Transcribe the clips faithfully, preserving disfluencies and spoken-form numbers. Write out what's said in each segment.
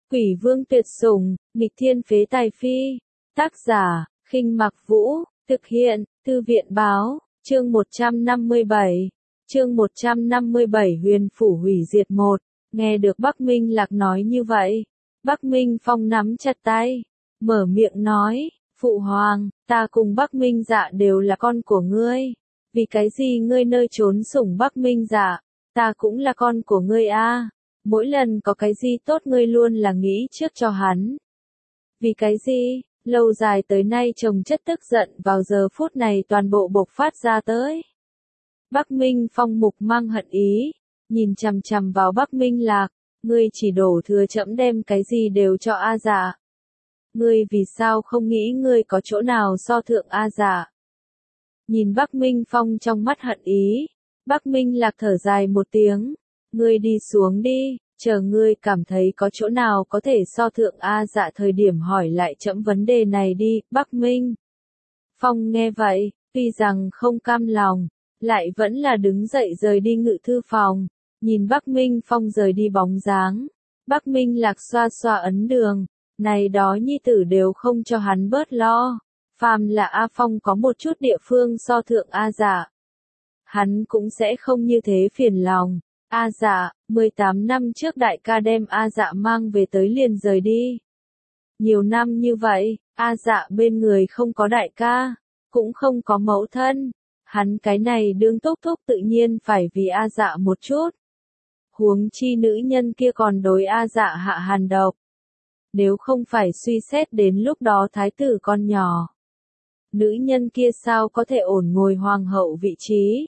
Quỷ vương tuyệt sủng, nghịch thiên phế tài phi. Tác giả, Khinh Mặc Vũ, thực hiện, Thư viện Báo, chương một trăm năm mươi bảy. Chương một trăm năm mươi bảy Huyền phủ hủy diệt một. Nghe được Bắc Minh Lạc nói như vậy, Bắc Minh Phong nắm chặt tay, mở miệng nói, Phụ Hoàng, ta cùng Bắc Minh Dạ đều là con của ngươi. Vì cái gì ngươi nơi trốn sủng Bắc Minh Dạ, ta cũng là con của ngươi a. Mỗi lần có cái gì tốt ngươi luôn là nghĩ trước cho hắn. Vì cái gì, lâu dài tới nay chồng chất tức giận vào giờ phút này toàn bộ bộc phát ra tới. Bắc Minh Phong mục mang hận ý, nhìn chằm chằm vào Bắc Minh Lạc, ngươi chỉ đổ thừa trẫm đem cái gì đều cho A Dạ. Ngươi vì sao không nghĩ ngươi có chỗ nào so thượng A Dạ? Nhìn Bắc Minh Phong trong mắt hận ý, Bắc Minh Lạc thở dài một tiếng, ngươi đi xuống đi, chờ ngươi cảm thấy có chỗ nào có thể so thượng A Dạ thời điểm hỏi lại trẫm vấn đề này đi. Bắc Minh Phong nghe vậy, tuy rằng không cam lòng, lại vẫn là đứng dậy rời đi ngự thư phòng, nhìn Bắc Minh Phong rời đi bóng dáng, Bắc Minh Lạc xoa xoa ấn đường, này đó nhi tử đều không cho hắn bớt lo, phàm là A Phong có một chút địa phương so thượng A Dạ, hắn cũng sẽ không như thế phiền lòng. A Dạ, mười tám năm trước đại ca đem A Dạ mang về tới liền rời đi. Nhiều năm như vậy, A Dạ bên người không có đại ca, cũng không có mẫu thân. Hắn cái này đương thúc thúc tự nhiên phải vì A Dạ một chút. Huống chi nữ nhân kia còn đối A Dạ hạ hàn độc. Nếu không phải suy xét đến lúc đó thái tử con nhỏ, nữ nhân kia sao có thể ổn ngồi hoàng hậu vị trí.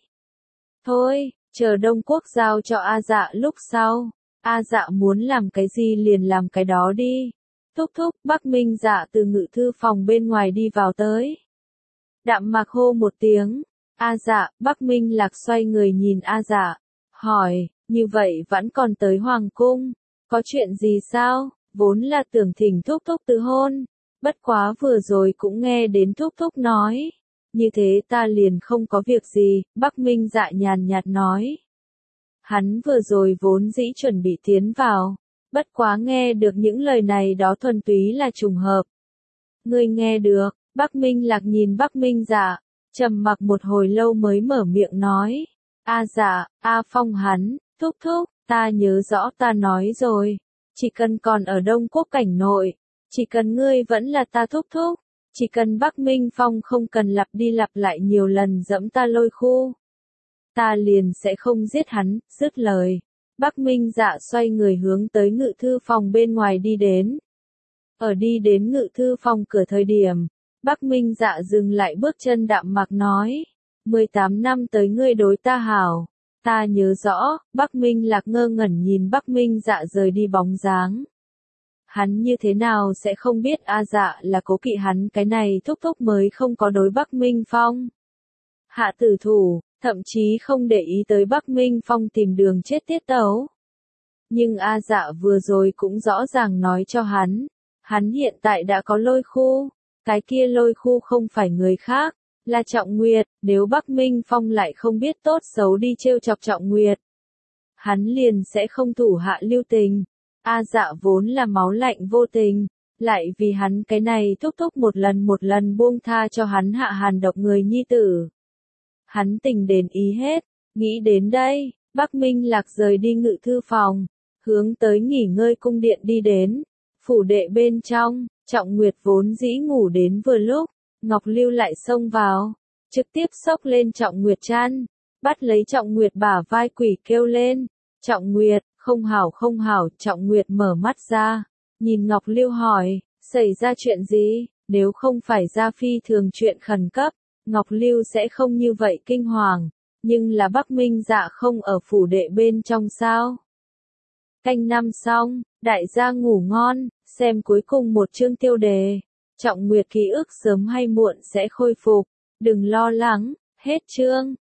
Thôi, chờ Đông Quốc giao cho A Dạ lúc sau, A Dạ muốn làm cái gì liền làm cái đó đi. Thúc thúc, Bắc Minh Dạ từ ngự thư phòng bên ngoài đi vào tới. Đạm Mạc hô một tiếng, A Dạ, Bắc Minh Lạc xoay người nhìn A Dạ, hỏi, như vậy vẫn còn tới hoàng cung, có chuyện gì sao? Vốn là tưởng thỉnh thúc thúc từ hôn, bất quá vừa rồi cũng nghe đến thúc thúc nói. Như thế ta liền không có việc gì, Bắc Minh Dạ nhàn nhạt nói. Hắn vừa rồi vốn dĩ chuẩn bị tiến vào, bất quá nghe được những lời này đó thuần túy là trùng hợp. Ngươi nghe được, Bắc Minh Lạc nhìn Bắc Minh Dạ, trầm mặc một hồi lâu mới mở miệng nói. A Dạ, A Phong hắn, thúc thúc, ta nhớ rõ ta nói rồi, chỉ cần còn ở Đông Quốc cảnh nội, chỉ cần ngươi vẫn là ta thúc thúc. Chỉ cần Bắc Minh Phong không cần lặp đi lặp lại nhiều lần dẫm ta lôi khu, ta liền sẽ không giết hắn. Dứt lời, Bắc Minh Dạ xoay người hướng tới ngự thư phòng bên ngoài đi đến. Ở đi đến ngự thư phòng cửa thời điểm, Bắc Minh Dạ dừng lại bước chân đạm mạc nói, mười tám năm tới ngươi đối ta hảo, ta nhớ rõ. Bắc Minh Lạc ngơ ngẩn nhìn Bắc Minh Dạ rời đi bóng dáng. Hắn như thế nào sẽ không biết A Dạ là cố kỵ hắn cái này thúc thúc mới không có đối Bắc Minh Phong hạ tử thủ, thậm chí không để ý tới Bắc Minh Phong tìm đường chết tiết tấu. Nhưng A Dạ vừa rồi cũng rõ ràng nói cho hắn, hắn hiện tại đã có lôi khu, cái kia lôi khu không phải người khác, là Trọng Nguyệt. Nếu Bắc Minh Phong lại không biết tốt xấu đi trêu chọc Trọng Nguyệt, hắn liền sẽ không thủ hạ lưu tình. A Dạ vốn là máu lạnh vô tình, lại vì hắn cái này thúc thúc một lần một lần buông tha cho hắn hạ hàn độc người nhi tử. Hắn tình đền ý hết, nghĩ đến đây, Bắc Minh Lạc rời đi ngự thư phòng, hướng tới nghỉ ngơi cung điện đi đến. Phủ đệ bên trong, Trọng Nguyệt vốn dĩ ngủ đến vừa lúc, Ngọc Lưu lại xông vào, trực tiếp xốc lên Trọng Nguyệt chăn, bắt lấy Trọng Nguyệt bả vai quỷ kêu lên, Trọng Nguyệt. Không hảo không hảo. Trọng Nguyệt mở mắt ra, nhìn Ngọc Lưu hỏi, xảy ra chuyện gì? Nếu không phải ra phi thường chuyện khẩn cấp, Ngọc Lưu sẽ không như vậy kinh hoàng, nhưng là Bắc Minh Dạ không ở phủ đệ bên trong sao? Canh năm xong, đại gia ngủ ngon, xem cuối cùng một chương tiêu đề. Trọng Nguyệt ký ức sớm hay muộn sẽ khôi phục, đừng lo lắng, hết chương.